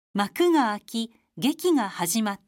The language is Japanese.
幕が開き、劇が始まった。